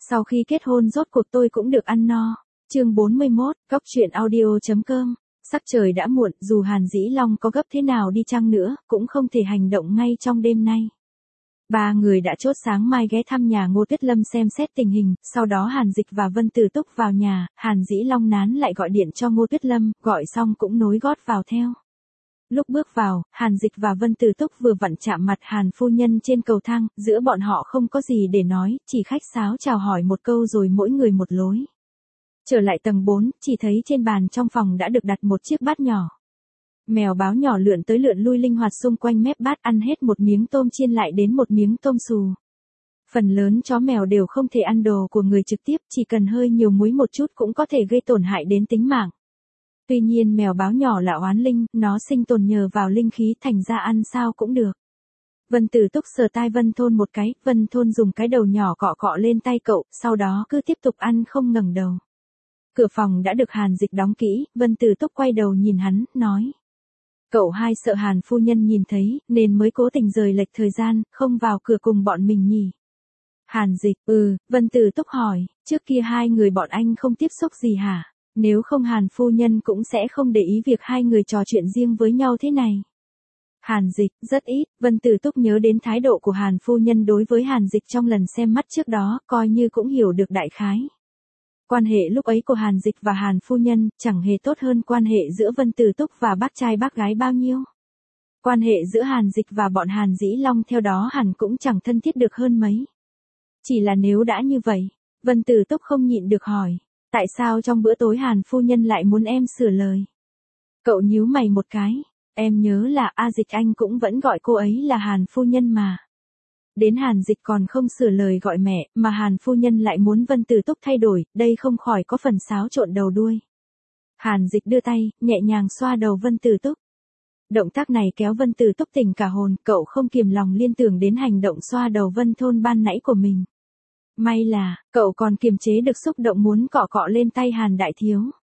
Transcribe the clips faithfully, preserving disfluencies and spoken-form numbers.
Sau khi kết hôn rốt cuộc tôi cũng được ăn no. Chương bốn mươi mốt, Cóc truyện audio.com. Sắc trời đã muộn, dù Hàn Dĩ Long có gấp thế nào đi chăng nữa, cũng không thể hành động ngay trong đêm nay. Ba người đã chốt sáng mai ghé thăm nhà Ngô Tuyết Lâm xem xét tình hình, sau đó Hàn Dịch và Vân Tử Túc vào nhà, Hàn Dĩ Long nán lại gọi điện cho Ngô Tuyết Lâm, gọi xong cũng nối gót vào theo. Lúc bước vào, Hàn Dịch và Vân Tử Túc vừa vặn chạm mặt Hàn phu nhân trên cầu thang, giữa bọn họ không có gì để nói, chỉ khách sáo chào hỏi một câu rồi mỗi người một lối. Trở lại tầng bốn, chỉ thấy trên bàn trong phòng đã được đặt một chiếc bát nhỏ. Mèo báo nhỏ lượn tới lượn lui linh hoạt xung quanh mép bát, ăn hết một miếng tôm chiên lại đến một miếng tôm xù. Phần lớn chó mèo đều không thể ăn đồ của người trực tiếp, chỉ cần hơi nhiều muối một chút cũng có thể gây tổn hại đến tính mạng. Tuy nhiên mèo báo nhỏ là oán linh, nó sinh tồn nhờ vào linh khí, thành ra ăn sao cũng được. Vân Tử Túc sờ tai Vân Thôn một cái, Vân Thôn dùng cái đầu nhỏ cọ cọ lên tay cậu, sau đó cứ tiếp tục ăn không ngẩng đầu. Cửa phòng đã được Hàn Dịch đóng kỹ, Vân Tử Túc quay đầu nhìn hắn, nói. Cậu hai sợ Hàn phu nhân nhìn thấy, nên mới cố tình rời lệch thời gian, không vào cửa cùng bọn mình nhỉ. Hàn Dịch, ừ, Vân Tử Túc hỏi, trước kia hai người bọn anh không tiếp xúc gì hả? Nếu không Hàn phu nhân cũng sẽ không để ý việc hai người trò chuyện riêng với nhau thế này. Hàn Dịch, rất ít, Vân Tử Túc nhớ đến thái độ của Hàn phu nhân đối với Hàn Dịch trong lần xem mắt trước đó, coi như cũng hiểu được đại khái. Quan hệ lúc ấy của Hàn Dịch và Hàn phu nhân chẳng hề tốt hơn quan hệ giữa Vân Tử Túc và bác trai bác gái bao nhiêu. Quan hệ giữa Hàn Dịch và bọn Hàn Dĩ Long theo đó hẳn cũng chẳng thân thiết được hơn mấy. Chỉ là nếu đã như vậy, Vân Tử Túc không nhịn được hỏi, tại sao trong bữa tối Hàn phu nhân lại muốn em sửa lời? Cậu nhíu mày một cái, em nhớ là A Dịch anh cũng vẫn gọi cô ấy là Hàn phu nhân mà. Đến Hàn Dịch còn không sửa lời gọi mẹ, mà Hàn phu nhân lại muốn Vân Tử Túc thay đổi, đây không khỏi có phần xáo trộn đầu đuôi. Hàn Dịch đưa tay, nhẹ nhàng xoa đầu Vân Tử Túc. Động tác này kéo Vân Tử Túc tỉnh cả hồn, cậu không kiềm lòng liên tưởng đến hành động xoa đầu Vân Thôn ban nãy của mình. May là, cậu còn kiềm chế được xúc động muốn cọ cọ lên tay Hàn đại thiếu.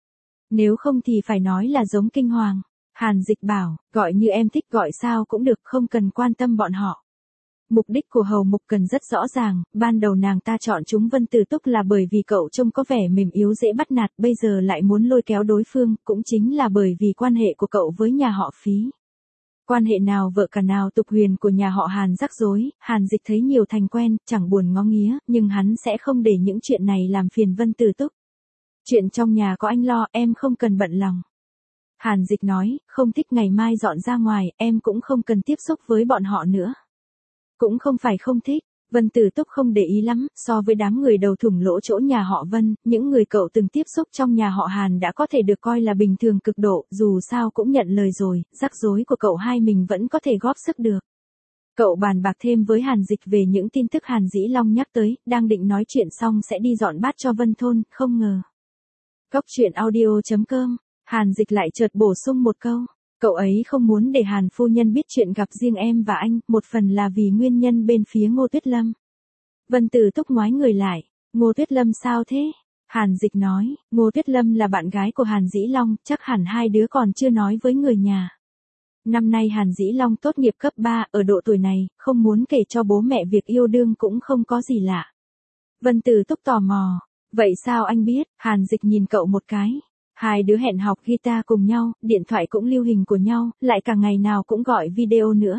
Nếu không thì phải nói là giống kinh hoàng. Hàn Dịch bảo, gọi như em thích gọi sao cũng được, không cần quan tâm bọn họ. Mục đích của Hầu Mục Cần rất rõ ràng, ban đầu nàng ta chọn chúng Vân Tử Túc là bởi vì cậu trông có vẻ mềm yếu dễ bắt nạt, bây giờ lại muốn lôi kéo đối phương, cũng chính là bởi vì quan hệ của cậu với nhà họ Phí. Quan hệ nào vợ cả nào tục huyền của nhà họ Hàn rắc rối, Hàn Dịch thấy nhiều thành quen, chẳng buồn ngó nghía, nhưng hắn sẽ không để những chuyện này làm phiền Vân Tử Túc. Chuyện trong nhà có anh lo, em không cần bận lòng. Hàn Dịch nói, không thích ngày mai dọn ra ngoài, em cũng không cần tiếp xúc với bọn họ nữa. Cũng không phải không thích, Vân Tử Túc không để ý lắm, so với đám người đầu thủng lỗ chỗ nhà họ Vân, những người cậu từng tiếp xúc trong nhà họ Hàn đã có thể được coi là bình thường cực độ, dù sao cũng nhận lời rồi, rắc rối của cậu hai mình vẫn có thể góp sức được. Cậu bàn bạc thêm với Hàn Dịch về những tin tức Hàn Dĩ Long nhắc tới, đang định nói chuyện xong sẽ đi dọn bát cho Vân Thôn, không ngờ. Cóc truyện audio.com, Hàn Dịch lại chợt bổ sung một câu. Cậu ấy không muốn để Hàn phu nhân biết chuyện gặp riêng em và anh, một phần là vì nguyên nhân bên phía Ngô Tuyết Lâm. Vân Tử Túc ngoái người lại, Ngô Tuyết Lâm sao thế? Hàn Dịch nói, Ngô Tuyết Lâm là bạn gái của Hàn Dĩ Long, chắc hẳn hai đứa còn chưa nói với người nhà. Năm nay Hàn Dĩ Long tốt nghiệp cấp ba, ở độ tuổi này, không muốn kể cho bố mẹ việc yêu đương cũng không có gì lạ. Vân Tử Túc tò mò, vậy sao anh biết? Hàn Dịch nhìn cậu một cái. Hai đứa hẹn học guitar cùng nhau, điện thoại cũng lưu hình của nhau, lại cả ngày nào cũng gọi video nữa.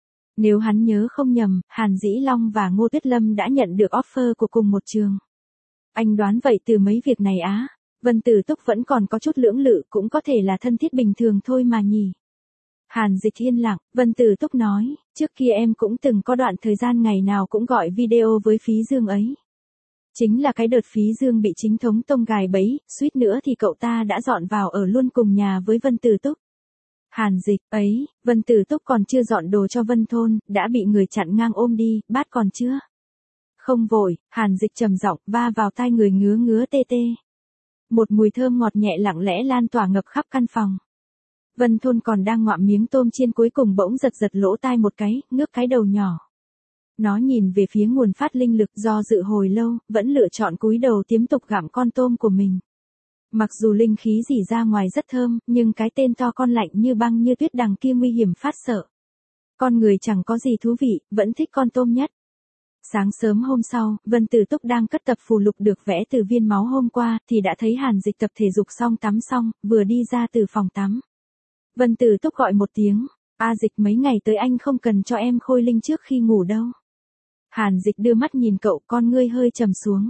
Nếu hắn nhớ không nhầm, Hàn Dĩ Long và Ngô Tuyết Lâm đã nhận được offer của cùng một trường. Anh đoán vậy từ mấy việc này á? Vân Tử Túc vẫn còn có chút lưỡng lự, cũng có thể là thân thiết bình thường thôi mà nhỉ. Hàn Dịch yên lặng, Vân Tử Túc nói, trước kia em cũng từng có đoạn thời gian ngày nào cũng gọi video với Phí Dương ấy. Chính là cái đợt Phí Dương bị chính thống tông gài bẫy, suýt nữa thì cậu ta đã dọn vào ở luôn cùng nhà với Vân Tử Túc. Hàn Dịch, ấy, Vân Tử Túc còn chưa dọn đồ cho Vân Thôn, đã bị người chặn ngang ôm đi, bát còn chưa? Không vội, Hàn Dịch trầm giọng, va vào tai người ngứa ngứa tê tê. Một mùi thơm ngọt nhẹ lặng lẽ lan tỏa ngập khắp căn phòng. Vân Thôn còn đang ngoạm miếng tôm chiên cuối cùng bỗng giật giật lỗ tai một cái, ngước cái đầu nhỏ. Nó nhìn về phía nguồn phát linh lực, do dự hồi lâu, vẫn lựa chọn cúi đầu tiếp tục gặm con tôm của mình. Mặc dù linh khí rỉ ra ngoài rất thơm, nhưng cái tên to con lạnh như băng như tuyết đằng kia nguy hiểm phát sợ. Con người chẳng có gì thú vị, vẫn thích con tôm nhất. Sáng sớm hôm sau, Vân Tử Túc đang cất tập phù lục được vẽ từ viên máu hôm qua, thì đã thấy Hàn Dịch tập thể dục xong tắm xong, vừa đi ra từ phòng tắm. Vân Tử Túc gọi một tiếng, A Dịch mấy ngày tới anh không cần cho em khôi linh trước khi ngủ đâu. Hàn Dịch đưa mắt nhìn cậu, con ngươi hơi trầm xuống.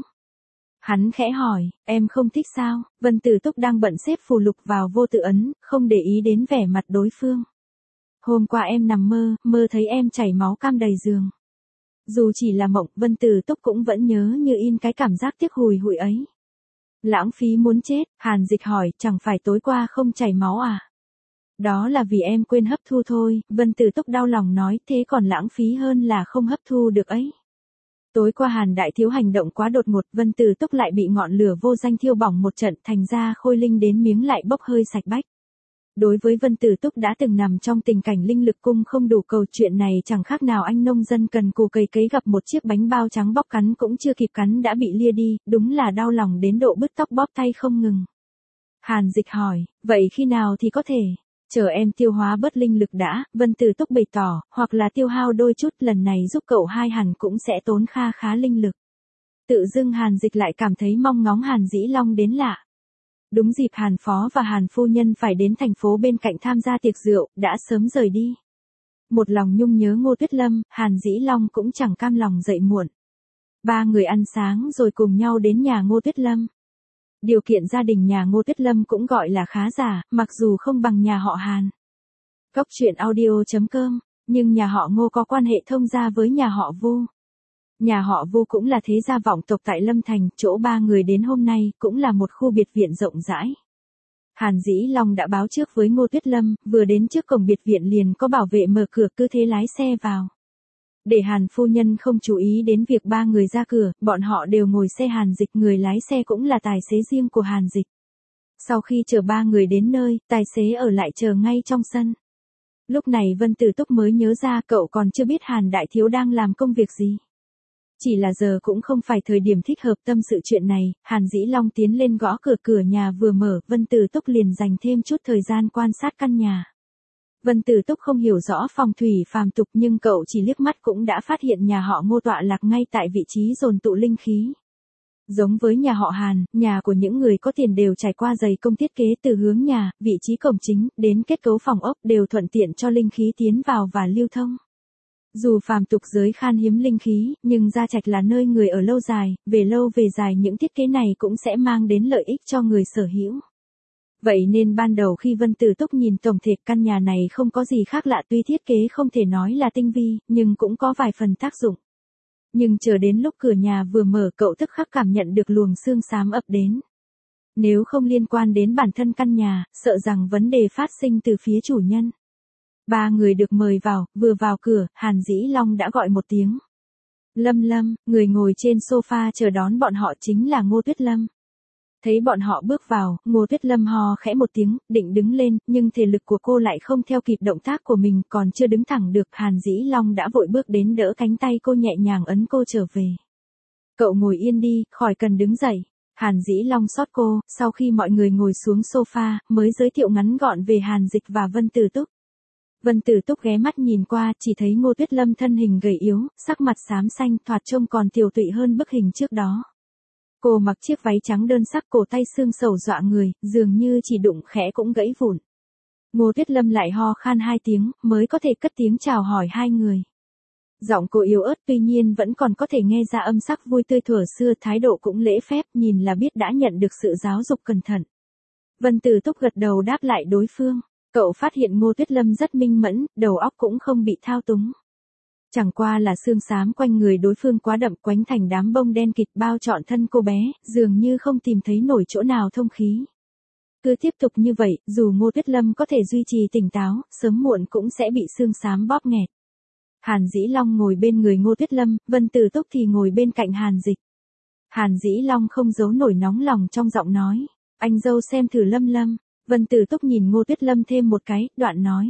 Hắn khẽ hỏi, em không thích sao? Vân Tử Túc đang bận xếp phù lục vào vô tự ấn, không để ý đến vẻ mặt đối phương. Hôm qua em nằm mơ, mơ thấy em chảy máu cam đầy giường. Dù chỉ là mộng, Vân Tử Túc cũng vẫn nhớ như in cái cảm giác tiếc hùi hụi ấy. Lãng phí muốn chết, Hàn Dịch hỏi, chẳng phải tối qua không chảy máu à? Đó là vì em quên hấp thu thôi, Vân Tử Túc đau lòng nói, thế còn lãng phí hơn là không hấp thu được ấy. Tối qua Hàn Đại Thiếu hành động quá đột ngột, Vân Tử Túc lại bị ngọn lửa vô danh thiêu bỏng một trận, thành ra khôi linh đến miếng lại bốc hơi sạch bách. Đối với Vân Tử Túc đã từng nằm trong tình cảnh linh lực cung không đủ cầu, chuyện này chẳng khác nào anh nông dân cần cù cày cấy gặp một chiếc bánh bao trắng bóc cắn cũng chưa kịp cắn đã bị lia đi, đúng là đau lòng đến độ bứt tóc bóp tay không ngừng. Hàn Dịch hỏi, vậy khi nào thì có thể? Chờ em tiêu hóa bớt linh lực đã, Vân Tử Túc bày tỏ, hoặc là tiêu hao đôi chút, lần này giúp cậu hai hẳn cũng sẽ tốn kha khá linh lực. Tự dưng Hàn Dịch lại cảm thấy mong ngóng Hàn Dĩ Long đến lạ. Đúng dịp Hàn Phó và Hàn Phu Nhân phải đến thành phố bên cạnh tham gia tiệc rượu, đã sớm rời đi. Một lòng nhung nhớ Ngô Tuyết Lâm, Hàn Dĩ Long cũng chẳng cam lòng dậy muộn. Ba người ăn sáng rồi cùng nhau đến nhà Ngô Tuyết Lâm. Điều kiện gia đình nhà Ngô Tuyết Lâm cũng gọi là khá giả, mặc dù không bằng nhà họ Hàn. Cốc truyện audio chấm com, nhưng nhà họ Ngô có quan hệ thông gia với nhà họ Vu. Nhà họ Vu cũng là thế gia vọng tộc tại Lâm Thành, chỗ ba người đến hôm nay cũng là một khu biệt viện rộng rãi. Hàn Dĩ Long đã báo trước với Ngô Tuyết Lâm, vừa đến trước cổng biệt viện liền có bảo vệ mở cửa, cứ thế lái xe vào. Để Hàn Phu Nhân không chú ý đến việc ba người ra cửa, bọn họ đều ngồi xe Hàn Dịch, người lái xe cũng là tài xế riêng của Hàn Dịch. Sau khi chờ ba người đến nơi, tài xế ở lại chờ ngay trong sân. Lúc này Vân Tử Túc mới nhớ ra cậu còn chưa biết Hàn Đại Thiếu đang làm công việc gì. Chỉ là giờ cũng không phải thời điểm thích hợp tâm sự chuyện này, Hàn Dĩ Long tiến lên gõ cửa, cửa nhà vừa mở, Vân Tử Túc liền dành thêm chút thời gian quan sát căn nhà. Vân Tử Túc không hiểu rõ phong thủy phàm tục nhưng cậu chỉ liếc mắt cũng đã phát hiện nhà họ Ngô tọa lạc ngay tại vị trí dồn tụ linh khí. Giống với nhà họ Hàn, nhà của những người có tiền đều trải qua dày công thiết kế từ hướng nhà, vị trí cổng chính, đến kết cấu phòng ốc đều thuận tiện cho linh khí tiến vào và lưu thông. Dù phàm tục giới khan hiếm linh khí, nhưng gia trạch là nơi người ở lâu dài, về lâu về dài những thiết kế này cũng sẽ mang đến lợi ích cho người sở hữu. Vậy nên ban đầu khi Vân Tử Túc nhìn tổng thể căn nhà này không có gì khác lạ, tuy thiết kế không thể nói là tinh vi, nhưng cũng có vài phần tác dụng. Nhưng chờ đến lúc cửa nhà vừa mở, cậu tức khắc cảm nhận được luồng sương xám ập đến. Nếu không liên quan đến bản thân căn nhà, sợ rằng vấn đề phát sinh từ phía chủ nhân. Ba người được mời vào, vừa vào cửa, Hàn Dĩ Long đã gọi một tiếng. Lâm Lâm, người ngồi trên sofa chờ đón bọn họ chính là Ngô Tuyết Lâm. Thấy bọn họ bước vào, Ngô Tuyết Lâm ho khẽ một tiếng, định đứng lên, nhưng thể lực của cô lại không theo kịp động tác của mình, còn chưa đứng thẳng được, Hàn Dĩ Long đã vội bước đến đỡ cánh tay cô, nhẹ nhàng ấn cô trở về. Cậu ngồi yên đi, khỏi cần đứng dậy. Hàn Dĩ Long xót cô, sau khi mọi người ngồi xuống sofa, mới giới thiệu ngắn gọn về Hàn Dịch và Vân Tử Túc. Vân Tử Túc ghé mắt nhìn qua, chỉ thấy Ngô Tuyết Lâm thân hình gầy yếu, sắc mặt xám xanh, thoạt trông còn tiều tụy hơn bức hình trước đó. Cô mặc chiếc váy trắng đơn sắc, cổ tay xương sầu dọa người, dường như chỉ đụng khẽ cũng gãy vụn. Ngô Tuyết Lâm lại ho khan hai tiếng, mới có thể cất tiếng chào hỏi hai người. Giọng cô yếu ớt tuy nhiên vẫn còn có thể nghe ra âm sắc vui tươi thuở xưa, thái độ cũng lễ phép, nhìn là biết đã nhận được sự giáo dục cẩn thận. Vân Tử Túc gật đầu đáp lại đối phương. Cậu phát hiện Ngô Tuyết Lâm rất minh mẫn, đầu óc cũng không bị thao túng. Chẳng qua là sương xám quanh người đối phương quá đậm, quánh thành đám bông đen kịt bao trọn thân cô bé, dường như không tìm thấy nổi chỗ nào thông khí. Cứ tiếp tục như vậy, dù Ngô Tuyết Lâm có thể duy trì tỉnh táo, sớm muộn cũng sẽ bị sương xám bóp nghẹt. Hàn Dĩ Long ngồi bên người Ngô Tuyết Lâm, Vân Tử Túc thì ngồi bên cạnh Hàn Dịch. Hàn Dĩ Long không giấu nổi nóng lòng trong giọng nói, anh dâu xem thử Lâm Lâm. Vân Tử Túc nhìn Ngô Tuyết Lâm thêm một cái, đoạn nói.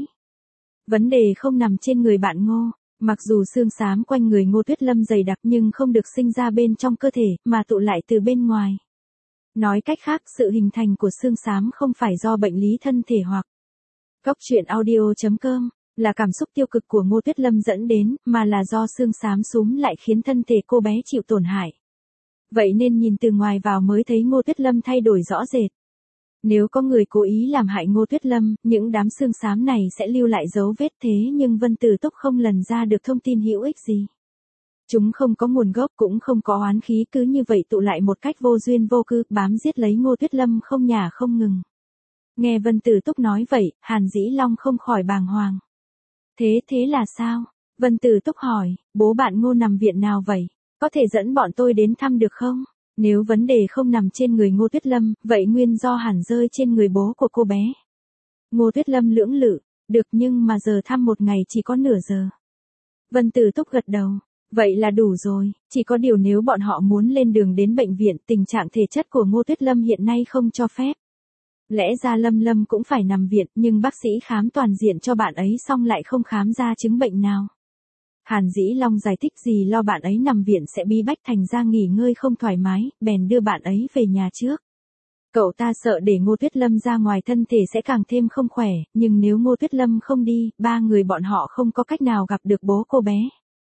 Vấn đề không nằm trên người bạn Ngô, mặc dù xương xám quanh người Ngô Tuyết Lâm dày đặc nhưng không được sinh ra bên trong cơ thể, mà tụ lại từ bên ngoài. Nói cách khác, sự hình thành của xương xám không phải do bệnh lý thân thể hoặc. Cốc truyện audio chấm com là cảm xúc tiêu cực của Ngô Tuyết Lâm dẫn đến, mà là do xương xám súm lại khiến thân thể cô bé chịu tổn hại. Vậy nên nhìn từ ngoài vào mới thấy Ngô Tuyết Lâm thay đổi rõ rệt. Nếu có người cố ý làm hại Ngô Tuyết Lâm, những đám xương xám này sẽ lưu lại dấu vết, thế nhưng Vân Tử Túc không lần ra được thông tin hữu ích gì. Chúng không có nguồn gốc cũng không có oán khí, cứ như vậy tụ lại một cách vô duyên vô cớ, bám giết lấy Ngô Tuyết Lâm không nhả không ngừng. Nghe Vân Tử Túc nói vậy, Hàn Dĩ Long không khỏi bàng hoàng. Thế thế là sao? Vân Tử Túc hỏi, bố bạn Ngô nằm viện nào vậy? Có thể dẫn bọn tôi đến thăm được không? Nếu vấn đề không nằm trên người Ngô Tuyết Lâm, vậy nguyên do hẳn rơi trên người bố của cô bé. Ngô Tuyết Lâm lưỡng lự, được, nhưng mà giờ thăm một ngày chỉ có nửa giờ. Vân Tử Túc gật đầu, vậy là đủ rồi, chỉ có điều nếu bọn họ muốn lên đường đến bệnh viện, tình trạng thể chất của Ngô Tuyết Lâm hiện nay không cho phép. Lẽ ra Lâm Lâm cũng phải nằm viện, nhưng bác sĩ khám toàn diện cho bạn ấy xong lại không khám ra chứng bệnh nào. Hàn Dĩ Long giải thích gì lo bạn ấy nằm viện sẽ bí bách thành ra nghỉ ngơi không thoải mái, bèn đưa bạn ấy về nhà trước. Cậu ta sợ để Ngô Tuyết Lâm ra ngoài thân thể sẽ càng thêm không khỏe, nhưng nếu Ngô Tuyết Lâm không đi, ba người bọn họ không có cách nào gặp được bố cô bé.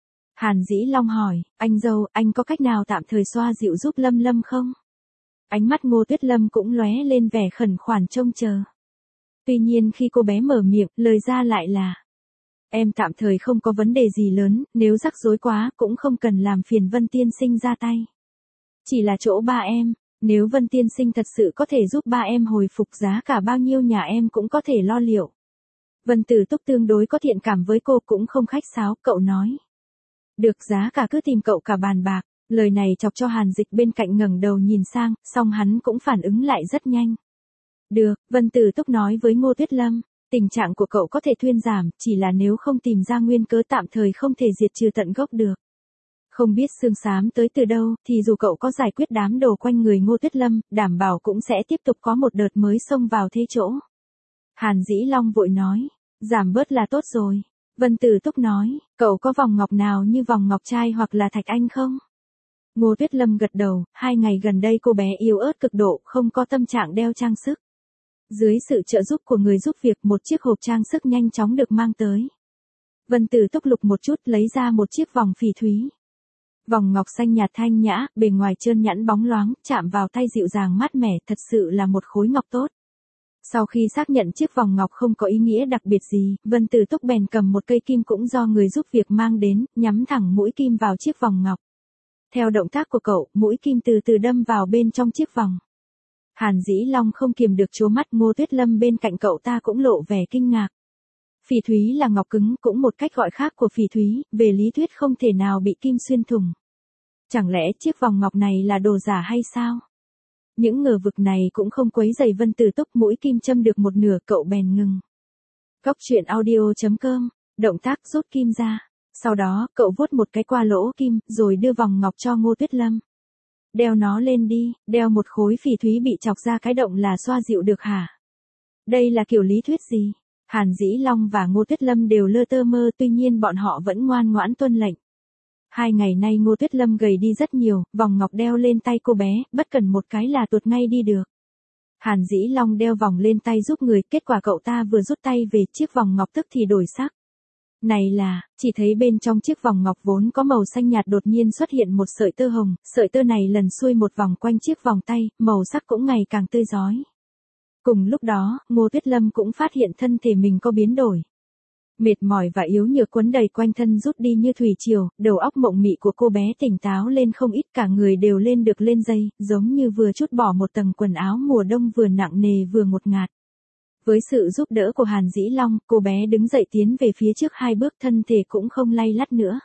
Hàn Dĩ Long hỏi, anh dâu, anh có cách nào tạm thời xoa dịu giúp Lâm Lâm không? Ánh mắt Ngô Tuyết Lâm cũng lóe lên vẻ khẩn khoản trông chờ. Tuy nhiên khi cô bé mở miệng, lời ra lại là, em tạm thời không có vấn đề gì lớn, nếu rắc rối quá cũng không cần làm phiền Vân tiên sinh ra tay. Chỉ là chỗ ba em, nếu Vân tiên sinh thật sự có thể giúp ba em hồi phục, giá cả bao nhiêu nhà em cũng có thể lo liệu. Vân Tử Túc tương đối có thiện cảm với cô cũng không khách sáo, cậu nói. Được, giá cả cứ tìm cậu cả bàn bạc. Lời này chọc cho Hàn Dịch bên cạnh ngẩng đầu nhìn sang, song hắn cũng phản ứng lại rất nhanh. Được, Vân Tử Túc nói với Ngô Tuyết Lâm, tình trạng của cậu có thể thuyên giảm, chỉ là nếu không tìm ra nguyên cớ tạm thời không thể diệt trừ tận gốc được. Không biết xương xám tới từ đâu, thì dù cậu có giải quyết đám đồ quanh người Ngô Tuyết Lâm, đảm bảo cũng sẽ tiếp tục có một đợt mới xông vào thế chỗ. Hàn Dĩ Long vội nói, giảm bớt là tốt rồi. Vân Tử Túc nói, cậu có vòng ngọc nào như vòng ngọc trai hoặc là thạch anh không? Ngô Tuyết Lâm gật đầu, hai ngày gần đây cô bé yếu ớt cực độ, không có tâm trạng đeo trang sức. Dưới sự trợ giúp của người giúp việc, một chiếc hộp trang sức nhanh chóng được mang tới. Vân Tử Túc lục một chút lấy ra một chiếc vòng phỉ thúy. Vòng ngọc xanh nhạt thanh nhã, bề ngoài trơn nhẵn bóng loáng, chạm vào tay dịu dàng mát mẻ, thật sự là một khối ngọc tốt. Sau khi xác nhận chiếc vòng ngọc không có ý nghĩa đặc biệt gì, Vân Tử Túc bèn cầm một cây kim cũng do người giúp việc mang đến, nhắm thẳng mũi kim vào chiếc vòng ngọc. Theo động tác của cậu, mũi kim từ từ đâm vào bên trong chiếc vòng. Hàn Dĩ Long không kiềm được trố mắt, Ngô Tuyết Lâm bên cạnh cậu ta cũng lộ vẻ kinh ngạc. Phỉ thúy là ngọc cứng, cũng một cách gọi khác của phỉ thúy, về lý thuyết không thể nào bị kim xuyên thủng. Chẳng lẽ chiếc vòng ngọc này là đồ giả hay sao? Những ngờ vực này cũng không quấy rầy Vân Tử Túc, mũi kim châm được một nửa cậu bèn ngừng. Góc truyện audio chấm com, động tác rút kim ra. Sau đó, cậu vuốt một cái qua lỗ kim, rồi đưa vòng ngọc cho Ngô Tuyết Lâm. Đeo nó lên đi, đeo một khối phỉ thúy bị chọc ra cái động là xoa dịu được hả? Đây là kiểu lý thuyết gì? Hàn Dĩ Long và Ngô Tuyết Lâm đều lơ tơ mơ, tuy nhiên bọn họ vẫn ngoan ngoãn tuân lệnh. Hai ngày nay Ngô Tuyết Lâm gầy đi rất nhiều, vòng ngọc đeo lên tay cô bé, bất cần một cái là tuột ngay đi được. Hàn Dĩ Long đeo vòng lên tay giúp người, kết quả cậu ta vừa rút tay về, chiếc vòng ngọc tức thì đổi sắc. Này là, chỉ thấy bên trong chiếc vòng ngọc vốn có màu xanh nhạt đột nhiên xuất hiện một sợi tơ hồng, sợi tơ này lần xuôi một vòng quanh chiếc vòng tay, màu sắc cũng ngày càng tươi rói. Cùng lúc đó, Ngô Tuyết Lâm cũng phát hiện thân thể mình có biến đổi. Mệt mỏi và yếu nhược quấn đầy quanh thân rút đi như thủy triều, đầu óc mộng mị của cô bé tỉnh táo lên không ít, cả người đều lên được lên dây, giống như vừa trút bỏ một tầng quần áo mùa đông vừa nặng nề vừa ngột ngạt. Với sự giúp đỡ của Hàn Dĩ Long, cô bé đứng dậy tiến về phía trước hai bước, thân thể cũng không lay lắt nữa.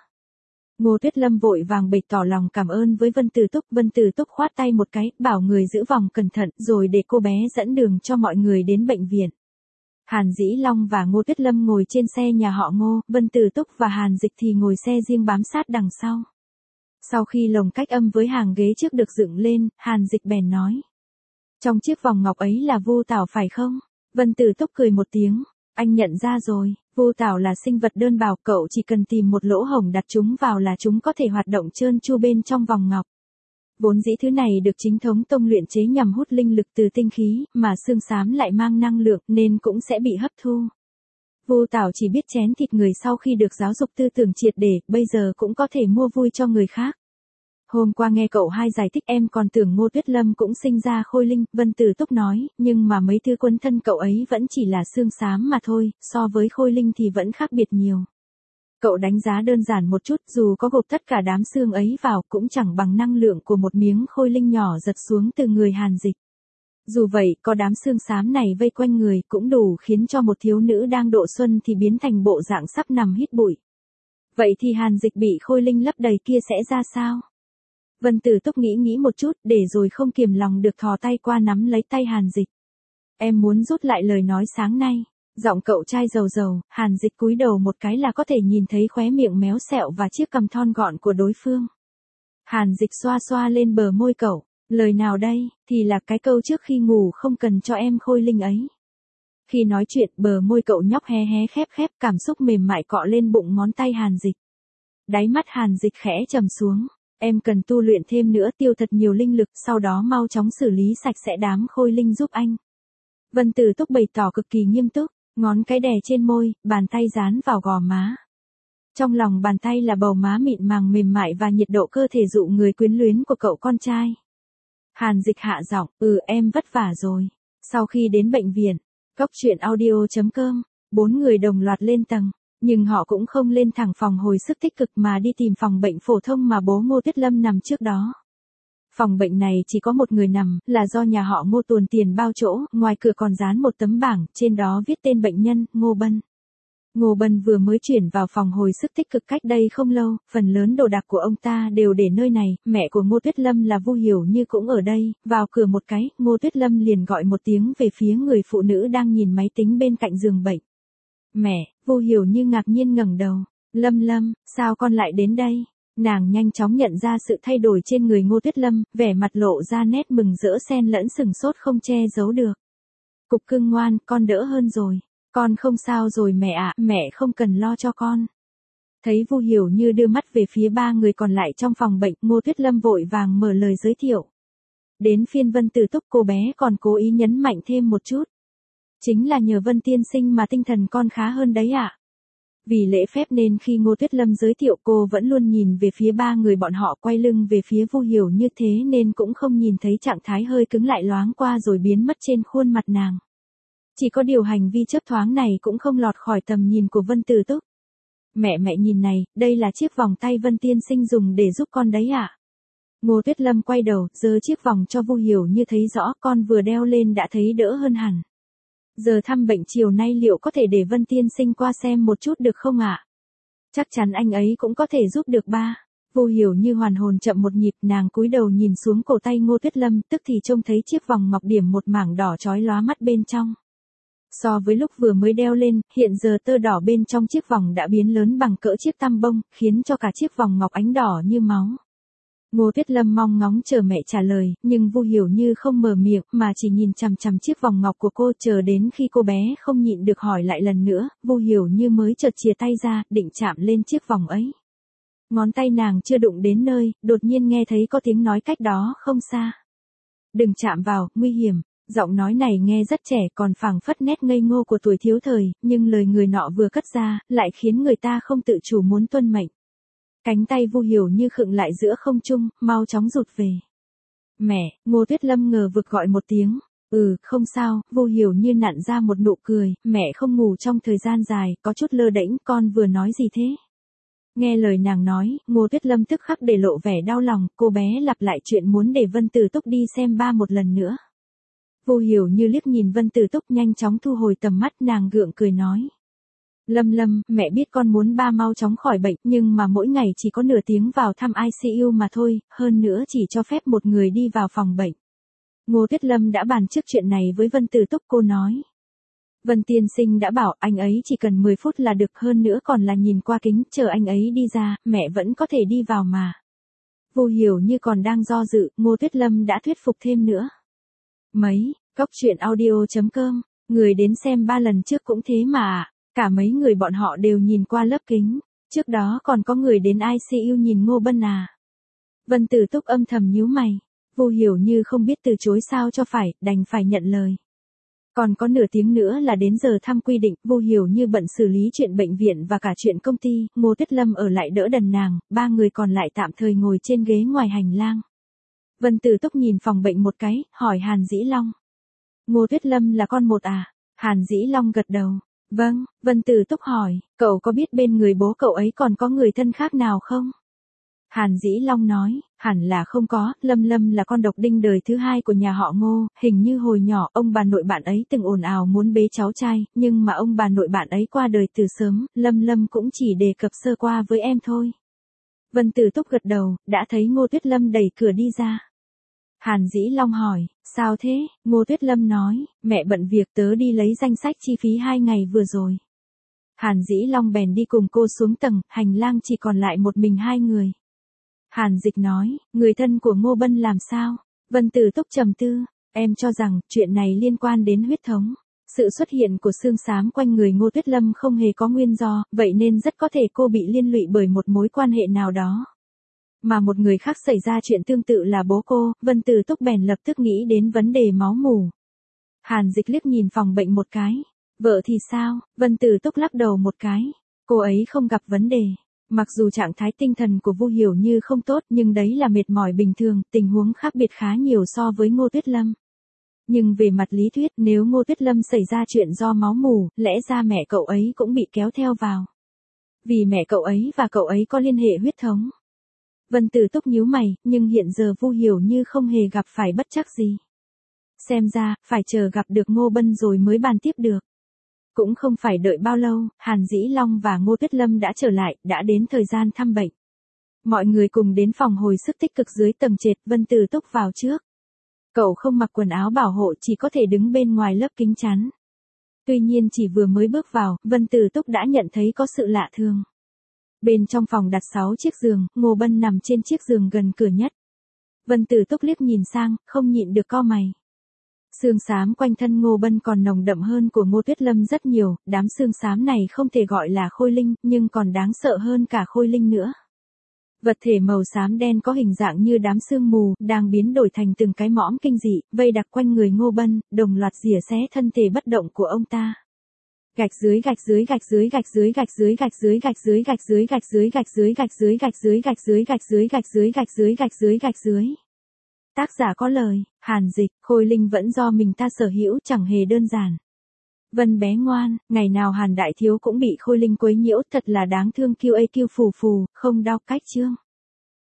Ngô Tuyết Lâm vội vàng bày tỏ lòng cảm ơn với Vân Tử Túc, Vân Tử Túc khoát tay một cái, bảo người giữ vòng cẩn thận, rồi để cô bé dẫn đường cho mọi người đến bệnh viện. Hàn Dĩ Long và Ngô Tuyết Lâm ngồi trên xe nhà họ Ngô, Vân Tử Túc và Hàn Dịch thì ngồi xe riêng bám sát đằng sau. Sau khi lồng cách âm với hàng ghế trước được dựng lên, Hàn Dịch bèn nói. Trong chiếc vòng ngọc ấy là Vu Tảo phải không? Vân Tử Túc cười một tiếng, anh nhận ra rồi, Vu Tảo là sinh vật đơn bào, cậu chỉ cần tìm một lỗ hổng đặt chúng vào là chúng có thể hoạt động trơn tru bên trong vòng ngọc. Vốn dĩ thứ này được chính thống tông luyện chế nhằm hút linh lực từ tinh khí, mà xương xám lại mang năng lượng nên cũng sẽ bị hấp thu. Vu Tảo chỉ biết chén thịt người sau khi được giáo dục tư tưởng triệt để, bây giờ cũng có thể mua vui cho người khác. Hôm qua nghe cậu hai giải thích em còn tưởng Ngô Tuyết Lâm cũng sinh ra Khôi Linh, Vân Tử Túc nói, nhưng mà mấy thứ quấn thân cậu ấy vẫn chỉ là xương xám mà thôi, so với Khôi Linh thì vẫn khác biệt nhiều. Cậu đánh giá đơn giản một chút, dù có gộp tất cả đám xương ấy vào cũng chẳng bằng năng lượng của một miếng Khôi Linh nhỏ giật xuống từ người Hàn Dịch. Dù vậy, có đám xương xám này vây quanh người cũng đủ khiến cho một thiếu nữ đang độ xuân thì biến thành bộ dạng sắp nằm hít bụi. Vậy thì Hàn Dịch bị Khôi Linh lấp đầy kia sẽ ra sao? Vân Tử Túc nghĩ nghĩ một chút để rồi không kiềm lòng được thò tay qua nắm lấy tay Hàn Dịch. Em muốn rút lại lời nói sáng nay. Giọng cậu trai dầu dầu, Hàn Dịch cúi đầu một cái là có thể nhìn thấy khóe miệng méo sẹo và chiếc cằm thon gọn của đối phương. Hàn Dịch xoa xoa lên bờ môi cậu, lời nào đây, thì là cái câu trước khi ngủ không cần cho em Khôi Linh ấy. Khi nói chuyện bờ môi cậu nhóc hé hé khép khép, cảm xúc mềm mại cọ lên bụng ngón tay Hàn Dịch. Đáy mắt Hàn Dịch khẽ trầm xuống, em cần tu luyện thêm nữa, tiêu thật nhiều linh lực, sau đó mau chóng xử lý sạch sẽ đám Khôi Linh giúp anh. Vân Tử Túc bày tỏ cực kỳ nghiêm túc. Ngón cái đè trên môi, bàn tay dán vào gò má. Trong lòng bàn tay là bầu má mịn màng mềm mại và nhiệt độ cơ thể dụ người quyến luyến của cậu con trai. Hàn Dịch hạ giọng, ừ em vất vả rồi. Sau khi đến bệnh viện, Cóc truyện audio chấm com, bốn người đồng loạt lên tầng, nhưng họ cũng không lên thẳng phòng hồi sức tích cực mà đi tìm phòng bệnh phổ thông mà bố Ngô Tuyết Lâm nằm trước đó. Phòng bệnh này chỉ có một người nằm, là do nhà họ Ngô tuồn tiền bao chỗ, ngoài cửa còn dán một tấm bảng, trên đó viết tên bệnh nhân, Ngô Bân. Ngô Bân vừa mới chuyển vào phòng hồi sức tích cực cách đây không lâu, phần lớn đồ đạc của ông ta đều để nơi này, mẹ của Ngô Tuyết Lâm là Vu Hiểu Như cũng ở đây, vào cửa một cái, Ngô Tuyết Lâm liền gọi một tiếng về phía người phụ nữ đang nhìn máy tính bên cạnh giường bệnh. Mẹ, Vu Hiểu Như ngạc nhiên ngẩng đầu, Lâm Lâm, sao con lại đến đây? Nàng nhanh chóng nhận ra sự thay đổi trên người Ngô Tuyết Lâm, vẻ mặt lộ ra nét mừng rỡ xen lẫn sừng sốt không che giấu được. Cục cưng ngoan, con đỡ hơn rồi. Con không sao rồi mẹ ạ, mẹ không cần lo cho con. Thấy Vu Hiểu Như đưa mắt về phía ba người còn lại trong phòng bệnh, Ngô Tuyết Lâm vội vàng mở lời giới thiệu. Đến phiên Vân Tử Túc, cô bé còn cố ý nhấn mạnh thêm một chút. Chính là nhờ Vân tiên sinh mà tinh thần con khá hơn đấy ạ. Vì lễ phép nên khi Ngô Tuyết Lâm giới thiệu cô vẫn luôn nhìn về phía ba người bọn họ, quay lưng về phía Vu Hiểu Như thế nên cũng không nhìn thấy trạng thái hơi cứng lại loáng qua rồi biến mất trên khuôn mặt nàng. Chỉ có điều hành vi chớp thoáng này cũng không lọt khỏi tầm nhìn của Vân Tử Túc. Mẹ mẹ nhìn này, đây là chiếc vòng tay Vân tiên sinh dùng để giúp con đấy ạ. Ngô Tuyết Lâm quay đầu, giơ chiếc vòng cho Vu Hiểu Như thấy rõ, con vừa đeo lên đã thấy đỡ hơn hẳn. Giờ thăm bệnh chiều nay liệu có thể để Vân tiên sinh qua xem một chút được không ạ? Chắc chắn anh ấy cũng có thể giúp được ba. Vu Hiểu Như hoàn hồn chậm một nhịp, nàng cúi đầu nhìn xuống cổ tay Ngô Tuyết Lâm, tức thì trông thấy chiếc vòng ngọc điểm một mảng đỏ chói lóa mắt bên trong. So với lúc vừa mới đeo lên, hiện giờ tơ đỏ bên trong chiếc vòng đã biến lớn bằng cỡ chiếc tăm bông, khiến cho cả chiếc vòng ngọc ánh đỏ như máu. Ngô Tuyết Lâm mong ngóng chờ mẹ trả lời, nhưng Vu Hiểu Như không mở miệng mà chỉ nhìn chằm chằm chiếc vòng ngọc của cô, chờ đến khi cô bé không nhịn được hỏi lại lần nữa, Vu Hiểu Như mới chợt chìa tay ra, định chạm lên chiếc vòng ấy. Ngón tay nàng chưa đụng đến nơi, đột nhiên nghe thấy có tiếng nói cách đó không xa. Đừng chạm vào, nguy hiểm. Giọng nói này nghe rất trẻ, còn phảng phất nét ngây ngô của tuổi thiếu thời, nhưng lời người nọ vừa cất ra, lại khiến người ta không tự chủ muốn tuân mệnh. Cánh tay Vu Hiểu Như khựng lại giữa không trung, mau chóng rụt về. Mẹ, Ngô Tuyết Lâm ngờ vực gọi một tiếng. Ừ, không sao, Vu Hiểu Như nặn ra một nụ cười, mẹ không ngủ trong thời gian dài, có chút lơ đễnh, con vừa nói gì thế? Nghe lời nàng nói, Ngô Tuyết Lâm tức khắc để lộ vẻ đau lòng, cô bé lặp lại chuyện muốn để Vân Tử Túc đi xem ba một lần nữa. Vu Hiểu Như liếc nhìn Vân Tử Túc nhanh chóng thu hồi tầm mắt, nàng gượng cười nói. Lâm Lâm, mẹ biết con muốn ba mau chóng khỏi bệnh, nhưng mà mỗi ngày chỉ có nửa tiếng vào thăm i xê u mà thôi, hơn nữa chỉ cho phép một người đi vào phòng bệnh. Ngô Tuyết Lâm đã bàn trước chuyện này với Vân Tử Túc, cô nói. Vân tiên sinh đã bảo anh ấy chỉ cần mười phút là được, hơn nữa còn là nhìn qua kính, chờ anh ấy đi ra, mẹ vẫn có thể đi vào mà. Vu Hiểu Như còn đang do dự, Ngô Tuyết Lâm đã thuyết phục thêm nữa. Mấy, Cóc truyện audio chấm com, người đến xem ba lần trước cũng thế mà, cả mấy người bọn họ đều nhìn qua lớp kính, trước đó còn có người đến i xê u nhìn Ngô Bân à. Vân Tử Túc âm thầm nhíu mày, Vu Hiểu Như không biết từ chối sao cho phải, đành phải nhận lời. Còn có nửa tiếng nữa là đến giờ thăm quy định, Vu Hiểu Như bận xử lý chuyện bệnh viện và cả chuyện công ty, Ngô Tuyết Lâm ở lại đỡ đần nàng, ba người còn lại tạm thời ngồi trên ghế ngoài hành lang. Vân Tử Túc nhìn phòng bệnh một cái, hỏi Hàn Dĩ Long. Ngô Tuyết Lâm là con một à? Hàn Dĩ Long gật đầu. Vâng, Vân Tử Túc hỏi, cậu có biết bên người bố cậu ấy còn có người thân khác nào không? Hàn Dĩ Long nói, hẳn là không có, Lâm Lâm là con độc đinh đời thứ hai của nhà họ Ngô, hình như hồi nhỏ ông bà nội bạn ấy từng ồn ào muốn bế cháu trai, nhưng mà ông bà nội bạn ấy qua đời từ sớm, Lâm Lâm cũng chỉ đề cập sơ qua với em thôi. Vân Tử Túc gật đầu, đã thấy Ngô Tuyết Lâm đẩy cửa đi ra. Hàn Dĩ Long hỏi, sao thế? Ngô Tuyết Lâm nói, mẹ bận việc tớ đi lấy danh sách chi phí hai ngày vừa rồi. Hàn Dĩ Long bèn đi cùng cô xuống tầng, hành lang chỉ còn lại một mình hai người. Hàn Dịch nói, người thân của Ngô Bân làm sao? Vân Tử Túc trầm tư, em cho rằng chuyện này liên quan đến huyết thống. Sự xuất hiện của xương xám quanh người Ngô Tuyết Lâm không hề có nguyên do, vậy nên rất có thể cô bị liên lụy bởi một mối quan hệ nào đó. Mà một người khác xảy ra chuyện tương tự là bố cô, Vân Tử Túc bèn lập tức nghĩ đến vấn đề máu mủ. Hàn Dịch liếc nhìn phòng bệnh một cái. Vợ thì sao? Vân Tử Túc lắc đầu một cái. Cô ấy không gặp vấn đề. Mặc dù trạng thái tinh thần của Vu Hiểu Như không tốt nhưng đấy là mệt mỏi bình thường, tình huống khác biệt khá nhiều so với Ngô Tuyết Lâm. Nhưng về mặt lý thuyết nếu Ngô Tuyết Lâm xảy ra chuyện do máu mủ, lẽ ra mẹ cậu ấy cũng bị kéo theo vào. Vì mẹ cậu ấy và cậu ấy có liên hệ huyết thống. Vân Tử Túc nhíu mày, nhưng hiện giờ Vu Hiểu Như không hề gặp phải bất trắc gì. Xem ra, phải chờ gặp được Ngô Bân rồi mới bàn tiếp được. Cũng không phải đợi bao lâu, Hàn Dĩ Long và Ngô Tuyết Lâm đã trở lại, đã đến thời gian thăm bệnh. Mọi người cùng đến phòng hồi sức tích cực dưới tầng trệt, Vân Tử Túc vào trước. Cậu không mặc quần áo bảo hộ chỉ có thể đứng bên ngoài lớp kính chắn. Tuy nhiên chỉ vừa mới bước vào, Vân Tử Túc đã nhận thấy có sự lạ thường. Bên trong phòng đặt sáu chiếc giường, Ngô Bân nằm trên chiếc giường gần cửa nhất. Vân Tử Túc liếc nhìn sang, không nhịn được cau mày. Xương xám quanh thân Ngô Bân còn nồng đậm hơn của Ngô Tuyết Lâm rất nhiều, đám xương xám này không thể gọi là khôi linh, nhưng còn đáng sợ hơn cả khôi linh nữa. Vật thể màu xám đen có hình dạng như đám sương mù, đang biến đổi thành từng cái mõm kinh dị, vây đặc quanh người Ngô Bân, đồng loạt rỉa xé thân thể bất động của ông ta. Gạch dưới gạch dưới gạch dưới gạch dưới gạch dưới gạch dưới gạch dưới gạch dưới gạch dưới gạch dưới gạch dưới gạch dưới gạch dưới gạch dưới gạch dưới gạch dưới gạch dưới gạch dưới. Tác giả có lời, Hàn Dịch, khôi linh vẫn do mình ta sở hữu chẳng hề đơn giản. Vân bé ngoan, ngày nào Hàn đại thiếu cũng bị khôi linh quấy nhiễu, thật là đáng thương, kiêu ây kiêu phù phù, không đau cách chương.